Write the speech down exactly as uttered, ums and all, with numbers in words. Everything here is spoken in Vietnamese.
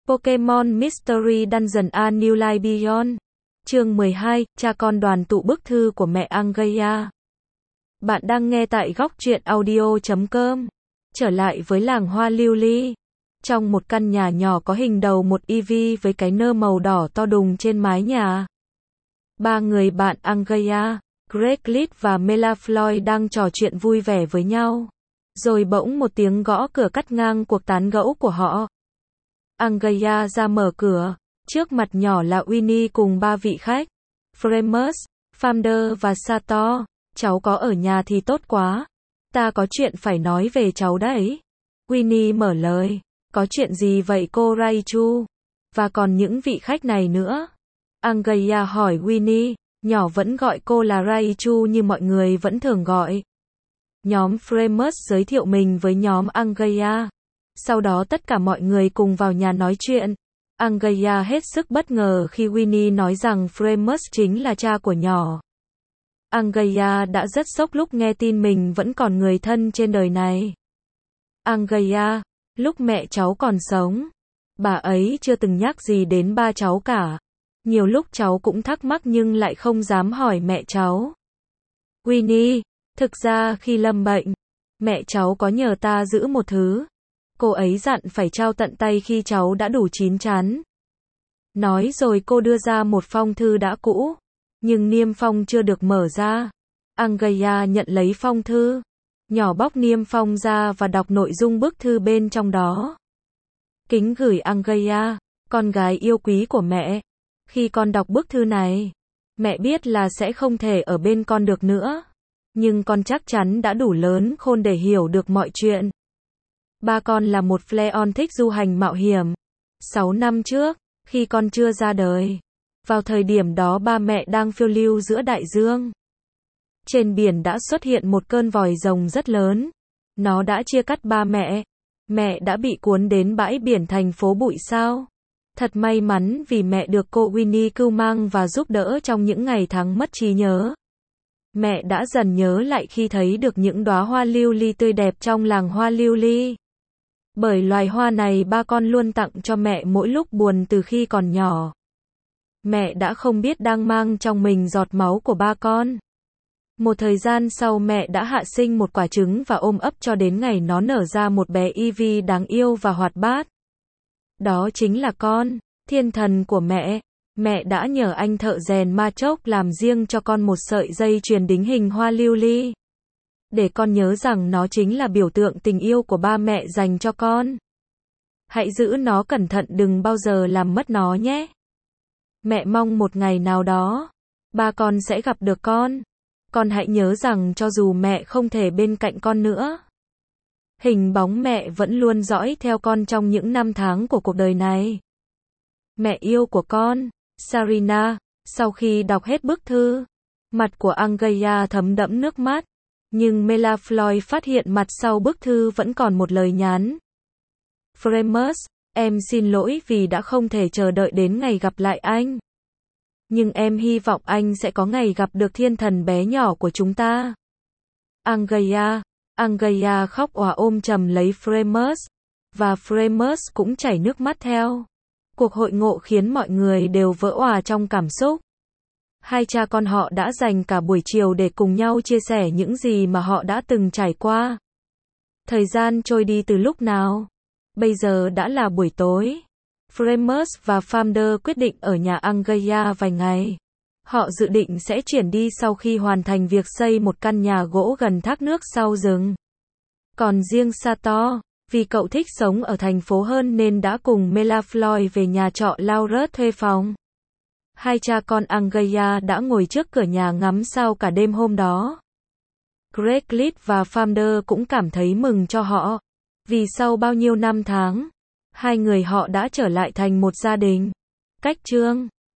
Pokémon Mystery Dungeon: A New Life Beyond. Chương mười hai, cha con đoàn tụ bức thư của mẹ Angaya. Bạn đang nghe tại góc truyện audio chấm com. Trở lại với làng hoa lưu ly. Trong một căn nhà nhỏ có hình đầu một Eevee với cái nơ màu đỏ to đùng trên mái nhà. Ba người bạn Angaya, Greglit và Malfoy đang trò chuyện vui vẻ với nhau. Rồi bỗng một tiếng gõ cửa cắt ngang cuộc tán gẫu của họ. Angaya ra mở cửa, trước mặt nhỏ là Winnie cùng ba vị khách, Framus, Founder và Sator. Cháu có ở nhà thì tốt quá. Ta có chuyện phải nói về cháu đấy. Winnie mở lời. Có chuyện gì vậy cô Raichu? Và còn những vị khách này nữa. Angaya hỏi Winnie, nhỏ vẫn gọi cô là Raichu như mọi người vẫn thường gọi. Nhóm Framus giới thiệu mình với nhóm Angaya. Sau đó tất cả mọi người cùng vào nhà nói chuyện. Angaya hết sức bất ngờ khi Winnie nói rằng Framus chính là cha của nhỏ. Angaya đã rất sốc lúc nghe tin mình vẫn còn người thân trên đời này. Angaya, lúc mẹ cháu còn sống, bà ấy chưa từng nhắc gì đến ba cháu cả. Nhiều lúc cháu cũng thắc mắc nhưng lại không dám hỏi mẹ cháu. Winnie, thực ra khi lâm bệnh, mẹ cháu có nhờ ta giữ một thứ. Cô ấy dặn phải trao tận tay khi cháu đã đủ chín chắn. Nói rồi cô đưa ra một phong thư đã cũ, nhưng niêm phong chưa được mở ra. Angaya nhận lấy phong thư. Nhỏ bóc niêm phong ra và đọc nội dung bức thư bên trong đó. Kính gửi Angaya, con gái yêu quý của mẹ. Khi con đọc bức thư này, mẹ biết là sẽ không thể ở bên con được nữa. Nhưng con chắc chắn đã đủ lớn khôn để hiểu được mọi chuyện. Ba con là một Fleon thích du hành mạo hiểm. Sáu năm trước, khi con chưa ra đời, vào thời điểm đó ba mẹ đang phiêu lưu giữa đại dương. Trên biển đã xuất hiện một cơn vòi rồng rất lớn. Nó đã chia cắt ba mẹ. Mẹ đã bị cuốn đến bãi biển thành phố bụi sao. Thật may mắn vì mẹ được cô Winnie cưu mang và giúp đỡ trong những ngày tháng mất trí nhớ. Mẹ đã dần nhớ lại khi thấy được những đóa hoa lưu ly tươi đẹp trong làng hoa lưu ly. Bởi loài hoa này ba con luôn tặng cho mẹ mỗi lúc buồn từ khi còn nhỏ. Mẹ đã không biết đang mang trong mình giọt máu của ba con. Một thời gian sau mẹ đã hạ sinh một quả trứng và ôm ấp cho đến ngày nó nở ra một bé Eevee đáng yêu và hoạt bát. Đó chính là con, thiên thần của mẹ. Mẹ đã nhờ anh thợ rèn ma chốc làm riêng cho con một sợi dây chuyền đính hình hoa lưu ly. Để con nhớ rằng nó chính là biểu tượng tình yêu của ba mẹ dành cho con. Hãy giữ nó cẩn thận, đừng bao giờ làm mất nó nhé. Mẹ mong một ngày nào đó, ba con sẽ gặp được con. Con hãy nhớ rằng cho dù mẹ không thể bên cạnh con nữa, hình bóng mẹ vẫn luôn dõi theo con trong những năm tháng của cuộc đời này. Mẹ yêu của con, Sarina. Sau khi đọc hết bức thư, mặt của Angaya thấm đẫm nước mắt. Nhưng Malfoy phát hiện mặt sau bức thư vẫn còn một lời nhắn. Framus, em xin lỗi vì đã không thể chờ đợi đến ngày gặp lại anh. Nhưng em hy vọng anh sẽ có ngày gặp được thiên thần bé nhỏ của chúng ta. Angaya, Angaya khóc òa ôm chầm lấy Framus. Và Framus cũng chảy nước mắt theo. Cuộc hội ngộ khiến mọi người đều vỡ òa trong cảm xúc. Hai cha con họ đã dành cả buổi chiều để cùng nhau chia sẻ những gì mà họ đã từng trải qua. Thời gian trôi đi từ lúc nào? Bây giờ đã là buổi tối. Framus và Founder quyết định ở nhà Angaya vài ngày. Họ dự định sẽ chuyển đi sau khi hoàn thành việc xây một căn nhà gỗ gần thác nước sau rừng. Còn riêng Sator, vì cậu thích sống ở thành phố hơn nên đã cùng Malfoy về nhà trọ Laurus thuê phòng. Hai cha con Angaya đã ngồi trước cửa nhà ngắm sao cả đêm hôm đó. Greglit và Founder cũng cảm thấy mừng cho họ. Vì sau bao nhiêu năm tháng, hai người họ đã trở lại thành một gia đình. Cách chương